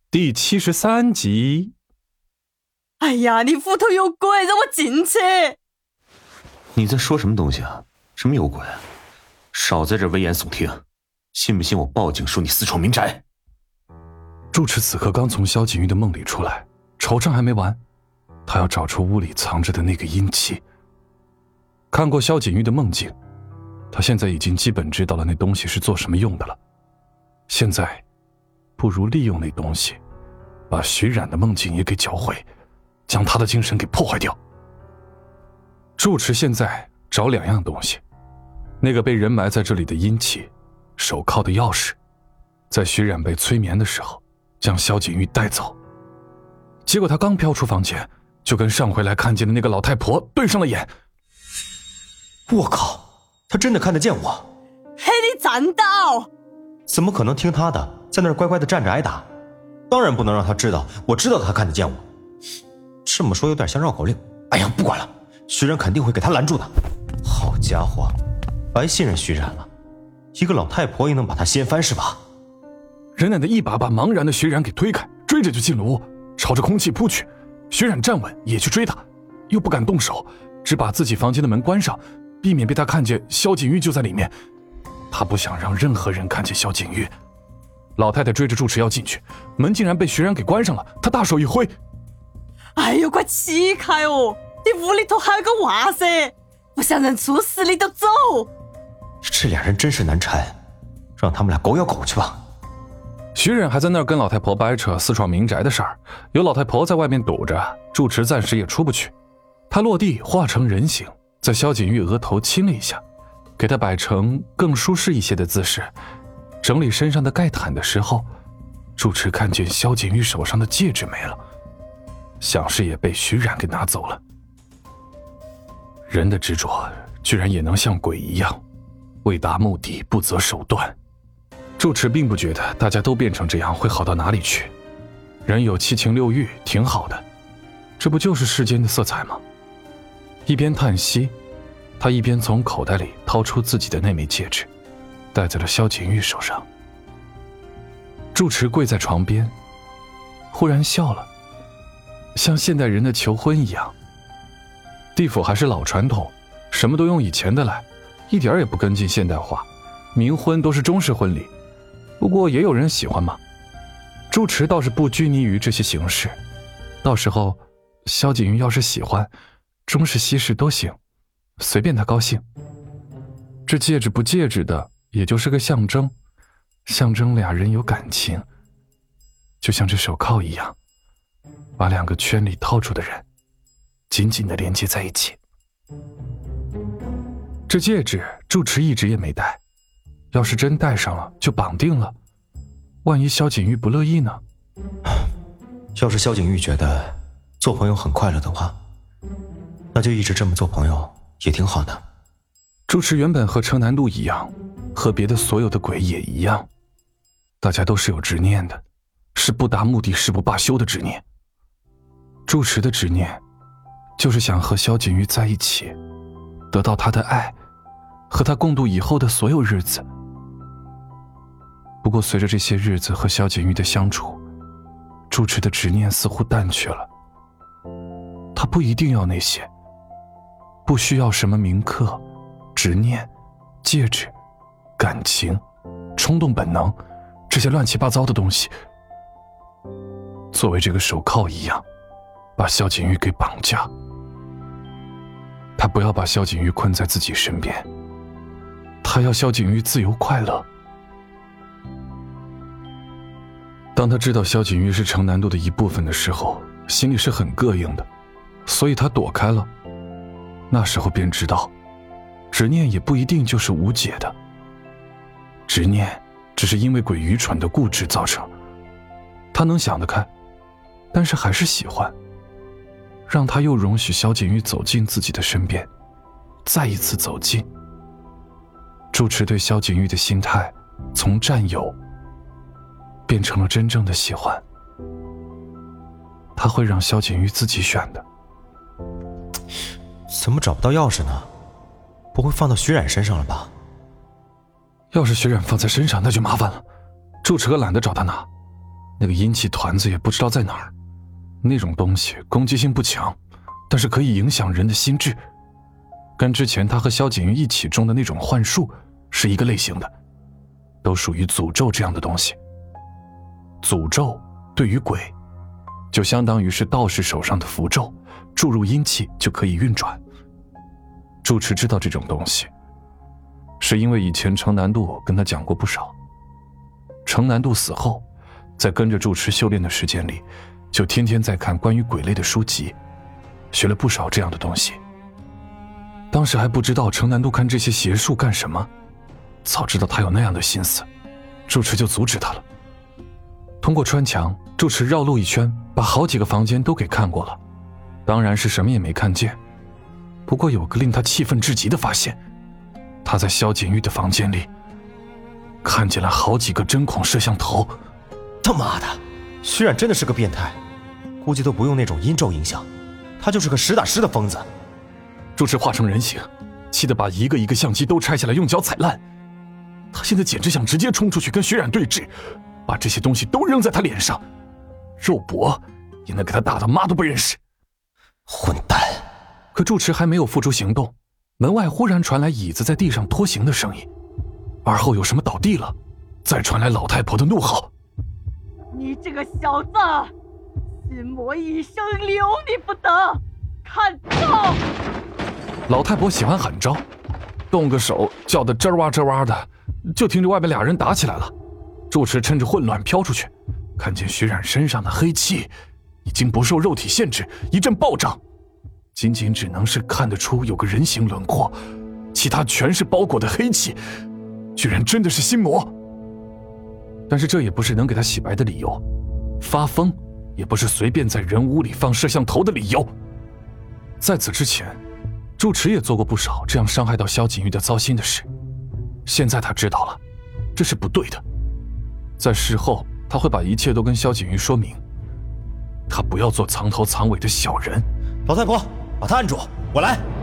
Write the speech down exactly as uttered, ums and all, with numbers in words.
第七十三集。 哎呀，你斧头有鬼，让我进去！ 你在说什么东西啊？什么有鬼？少在这危言耸听，信不信我报警说你私闯民宅？ 住持此刻刚从萧景玉的梦里出来，惆怅还没完，他要找出屋里藏着的那个阴气。看过萧景玉的梦境，他现在已经基本知道了那东西是做什么用的了。现在不如利用那东西把徐冉的梦境也给搅毁，将他的精神给破坏掉。住持现在找两样东西，那个被人埋在这里的阴气，手铐的钥匙，在徐冉被催眠的时候将萧景玉带走。结果他刚飘出房间，就跟上回来看见的那个老太婆对上了眼。 我靠，他真的看得见我！ 嘿，你站到！ 怎么可能听他的，在那儿乖乖的站着挨打？当然不能让他知道，我知道他看得见我。这么说有点像绕口令。哎呀，不管了，徐冉肯定会给他拦住的。好家伙，白信任徐冉了，一个老太婆也能把他掀翻是吧？ 人奶奶一把把茫然的徐冉给推开，追着就进了屋，朝着空气扑去。徐冉站稳也去追他，又不敢动手，只把自己房间的门关上，避免被他看见萧景玉就在里面。他不想让任何人看见萧景玉。老太太追着住持要进去，门竟然被徐冉给关上了，他大手一挥。 哎呦，快起开哦！你屋里头还有个娃噻，不想人出事你都走。 这俩人真是难缠，让他们俩狗咬狗去吧。 徐冉还在那儿跟老太婆掰扯私闯民宅的事儿，有老太婆在外面堵着，住持暂时也出不去。他落地化成人形，在萧景玉额头亲了一下，给他摆成更舒适一些的姿势。整理身上的盖毯的时候，住持看见萧景玉手上的戒指没了，想是也被徐冉给拿走了。人的执着居然也能像鬼一样，为达目的不择手段。住持并不觉得大家都变成这样会好到哪里去，人有七情六欲挺好的，这不就是世间的色彩吗？一边叹息，他一边从口袋里掏出自己的那枚戒指，戴在了萧景玉手上。住持跪在床边，忽然笑了，像现代人的求婚一样。地府还是老传统，什么都用以前的来，一点也不跟进现代化，冥婚都是中式婚礼，不过也有人喜欢嘛。住持倒是不拘泥于这些形式，到时候萧景玉要是喜欢，中式西式都行，随便他高兴。这戒指不戒指的也就是个象征，象征俩人有感情，就像这手铐一样，把两个圈里套住的人紧紧地连接在一起。这戒指住持一直也没戴，要是真戴上了就绑定了，万一萧景玉不乐意呢？ 要是萧景玉觉得做朋友很快乐的话，那就一直这么做朋友也挺好的。 住持原本和程南路一样，和别的所有的鬼也一样，大家都是有执念的，是不达目的誓不罢休的执念。住持的执念就是想和萧景玉在一起，得到他的爱，和他共度以后的所有日子。不过随着这些日子和萧景玉的相处，住持的执念似乎淡去了。他不一定要那些，不需要什么铭刻、执念、戒指、感情、冲动本能，这些乱七八糟的东西。作为这个手铐一样，把萧景玉给绑架。他不要把萧景玉困在自己身边，他要萧景玉自由快乐。当他知道萧景玉是程南渡的一部分的时候，心里是很膈应的，所以他躲开了。那时候便知道，执念也不一定就是无解的，执念只是因为鬼愚蠢的固执造成。他能想得开，但是还是喜欢，让他又容许萧景玉走进自己的身边，再一次走近。住持对萧景玉的心态从占有变成了真正的喜欢，他会让萧景玉自己选的。 怎么找不到钥匙呢？不会放到徐冉身上了吧？ 要是徐冉放在身上那就麻烦了，住持可懒得找他拿。 那个阴气团子也不知道在哪儿。那种东西攻击性不强，但是可以影响人的心智，跟之前他和萧景玉一起中的那种幻术是一个类型的，都属于诅咒这样的东西。诅咒对于鬼，就相当于是道士手上的符咒，注入阴气就可以运转。住持知道这种东西，是因为以前程南渡跟他讲过不少。程南渡死后，在跟着住持修炼的时间里，就天天在看关于鬼类的书籍，学了不少这样的东西。当时还不知道程南渡看这些邪术干什么，早知道他有那样的心思，住持就阻止他了。通过穿墙，住持绕路一圈，把好几个房间都给看过了，当然是什么也没看见。不过有个令他气愤至极的发现，他在萧景玉的房间里看见了好几个针孔摄像头。 他妈的，徐冉真的是个变态，估计都不用那种阴咒影响，他就是个实打实的疯子。 住持化成人形，气得把一个一个相机都拆下来用脚踩烂。他现在简直想直接冲出去跟徐冉对峙，把这些东西都扔在他脸上，肉搏也能给他打得妈都不认识。 混蛋！ 可住持还没有付诸行动，门外忽然传来椅子在地上拖行的声音，而后有什么倒地了，再传来老太婆的怒吼： 你这个小子，心魔一生留你不得，看招！ 老太婆喜欢喊招，动个手叫得吱哇吱哇的，就听着外边俩人打起来了。住持趁着混乱飘出去，看见徐冉身上的黑气已经不受肉体限制，一阵暴涨，仅仅只能是看得出有个人形轮廓，其他全是包裹的黑气，居然真的是心魔。但是这也不是能给他洗白的理由，发疯也不是随便在人屋里放摄像头的理由。在此之前，住持也做过不少这样伤害到萧景玉的糟心的事，现在他知道了，这是不对的。在事后他会把一切都跟萧景玉说明，他不要做藏头藏尾的小人。 老太婆，把他按住，我来。